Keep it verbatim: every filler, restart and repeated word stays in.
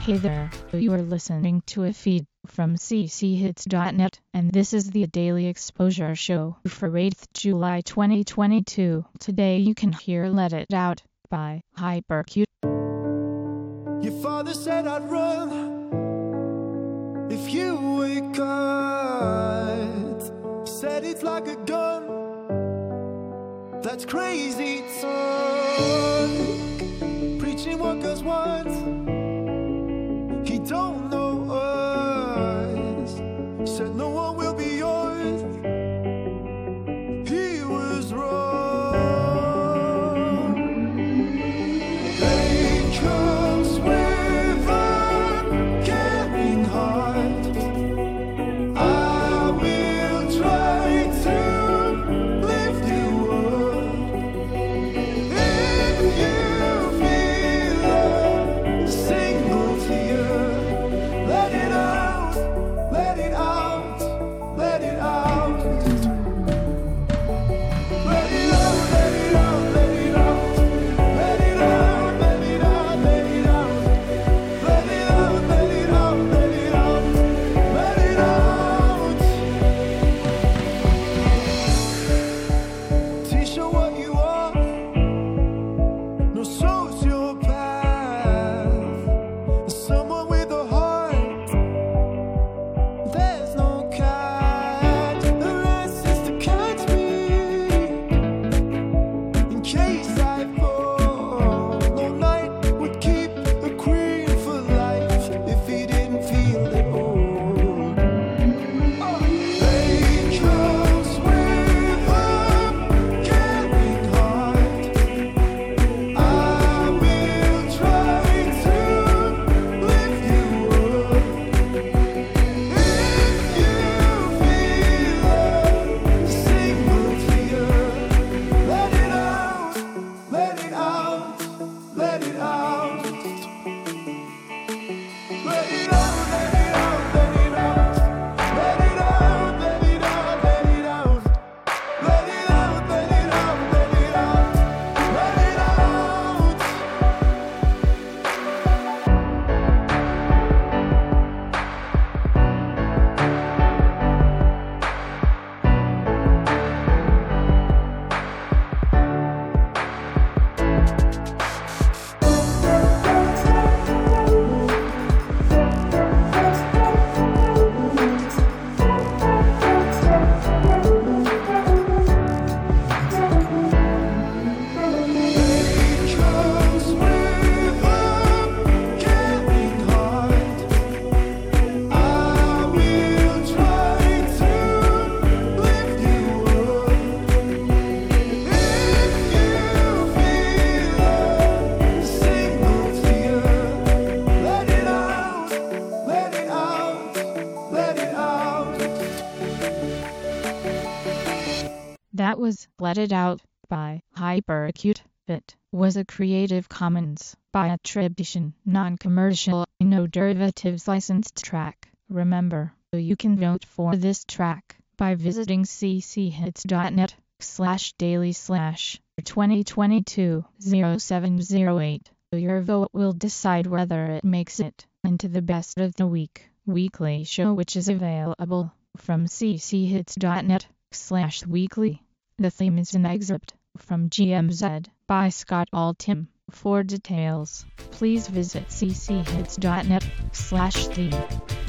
Hey there, you are listening to a feed from c c hits dot net, and this is the Daily Exposure Show for eighth of July twenty twenty-two. Today you can hear Let It Out by Hypercute. Your father said I'd run if you wake up. Said it's like a gun. That's crazy son. Preaching what goes once. He don't know us. Said no one will be yours. He was wrong. Pain comes with a caring heart. I will try to lift you up. If you feel a single tear, let it out, let it out, let it out. Let it out, let it out, let it out. Let it out, let it out, let it out. Let it out, let it out, let it out. Let it out. Teach her what you are. No sociopath. Someone with a heart. There's no cat. The rest is to catch me in case I fall. No knight would keep a queen for life if he didn't feel it all. Pain comes with a caring heart. I will try to lift you up. If you feel a single tear, let it out, let it out, let it out. Let it out, let it out, let it out. Let it out, let it out, let it out. Let it out, let it out, let it out. Let it out. Pain comes with a caring heart. I will try to lift you up. If you feel a single tear, let it out, let it out, let it out. That was Let It Out by Hypercute. It was a Creative Commons by attribution, non-commercial, no derivatives licensed track. Remember, you can vote for this track by visiting c c hits dot net slash daily slash twenty twenty-two oh seven oh eight. Your vote will decide whether it makes it into the best of the week weekly show, which is available from c c hits dot net slash weekly. The theme is an excerpt from G M Z by Scott Altham. For details, please visit c c hits dot net slash theme.